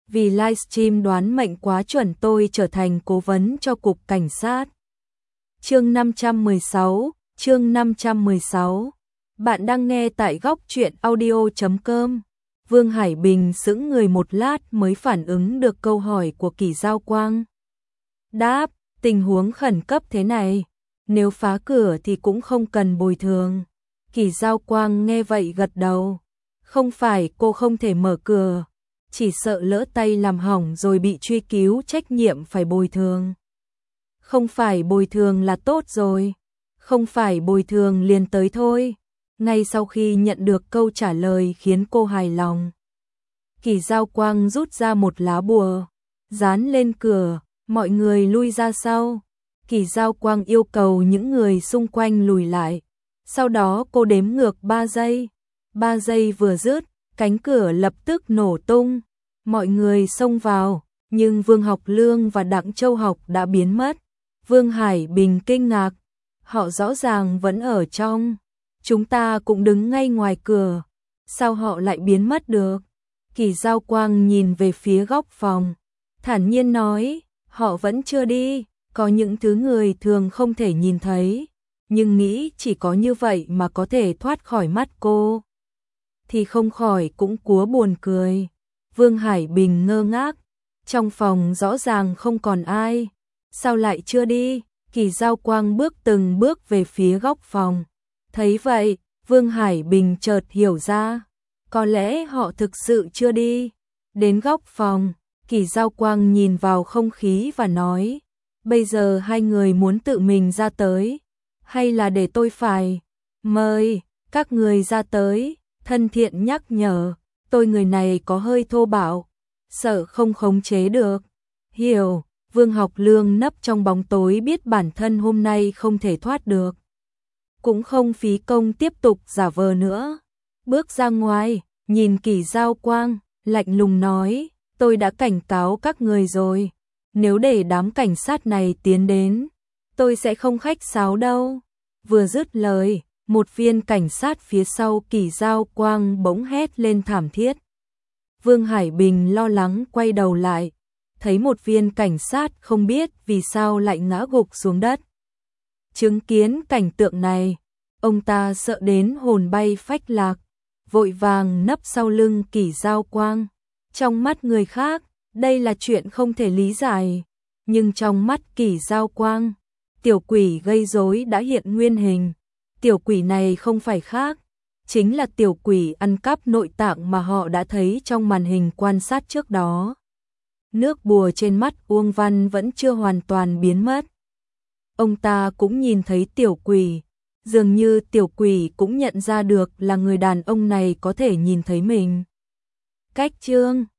Vì livestream đoán mệnh quá chuẩn tôi trở thành cố vấn cho cục cảnh sát. Chương 516. Bạn đang nghe tại góc truyện audio.com. Vương Hải Bình sững người một lát mới phản ứng được câu hỏi của Kỷ Giao Quang. Đáp, tình huống khẩn cấp thế này, nếu phá cửa thì cũng không cần bồi thường. Kỷ Giao Quang nghe vậy gật đầu. Không phải cô không thể mở cửa, chỉ sợ lỡ tay làm hỏng rồi bị truy cứu trách nhiệm phải bồi thường. Không phải bồi thường là tốt rồi, không phải bồi thường liền tới thôi. Ngay sau khi nhận được câu trả lời khiến cô hài lòng, Kỷ Giao Quang rút ra một lá bùa, dán lên cửa, mọi người lui ra sau. Kỷ Giao Quang yêu cầu những người xung quanh lùi lại. Sau đó cô đếm ngược 3 giây. 3 giây vừa dứt, cánh cửa lập tức nổ tung. Mọi người xông vào, nhưng Vương Học Lương và Đặng Châu Học đã biến mất. Vương Hải Bình kinh ngạc, họ rõ ràng vẫn ở trong. Chúng ta cũng đứng ngay ngoài cửa, sao họ lại biến mất được? Kỷ Giao Quang nhìn về phía góc phòng, thản nhiên nói, họ vẫn chưa đi, có những thứ người thường không thể nhìn thấy, nhưng nghĩ chỉ có như vậy mà có thể thoát khỏi mắt cô, thì không khỏi cũng cúa buồn cười. Vương Hải Bình ngơ ngác, trong phòng rõ ràng không còn ai, sao lại chưa đi? Kỷ Giao Quang bước từng bước về phía góc phòng. Thấy vậy, Vương Hải Bình chợt hiểu ra, có lẽ họ thực sự chưa đi. Đến góc phòng, Kỷ Giao Quang nhìn vào không khí và nói, bây giờ hai người muốn tự mình ra tới, hay là để tôi phải mời các người ra tới? Thân thiện nhắc nhở, tôi người này có hơi thô bạo, sợ không khống chế được. Hiểu. Vương Học Lương nấp trong bóng tối biết bản thân hôm nay không thể thoát được, cũng không phí công tiếp tục giả vờ nữa. Bước ra ngoài, nhìn Kỷ Giao Quang, lạnh lùng nói, tôi đã cảnh cáo các người rồi, nếu để đám cảnh sát này tiến đến, tôi sẽ không khách sáo đâu. Vừa dứt lời, một viên cảnh sát phía sau Kỷ Giao Quang bỗng hét lên thảm thiết. Vương Hải Bình lo lắng quay đầu lại, thấy một viên cảnh sát không biết vì sao lại ngã gục xuống đất. Chứng kiến cảnh tượng này, ông ta sợ đến hồn bay phách lạc, vội vàng nấp sau lưng Kỷ Giao Quang. Trong mắt người khác, đây là chuyện không thể lý giải, nhưng trong mắt Kỷ Giao Quang, tiểu quỷ gây rối đã hiện nguyên hình. Tiểu quỷ này không phải khác, chính là tiểu quỷ ăn cắp nội tạng mà họ đã thấy trong màn hình quan sát trước đó. Nước bùa trên mắt Uông Văn vẫn chưa hoàn toàn biến mất. Ông ta cũng nhìn thấy tiểu quỷ, dường như tiểu quỷ cũng nhận ra được là người đàn ông này có thể nhìn thấy mình. Cách chương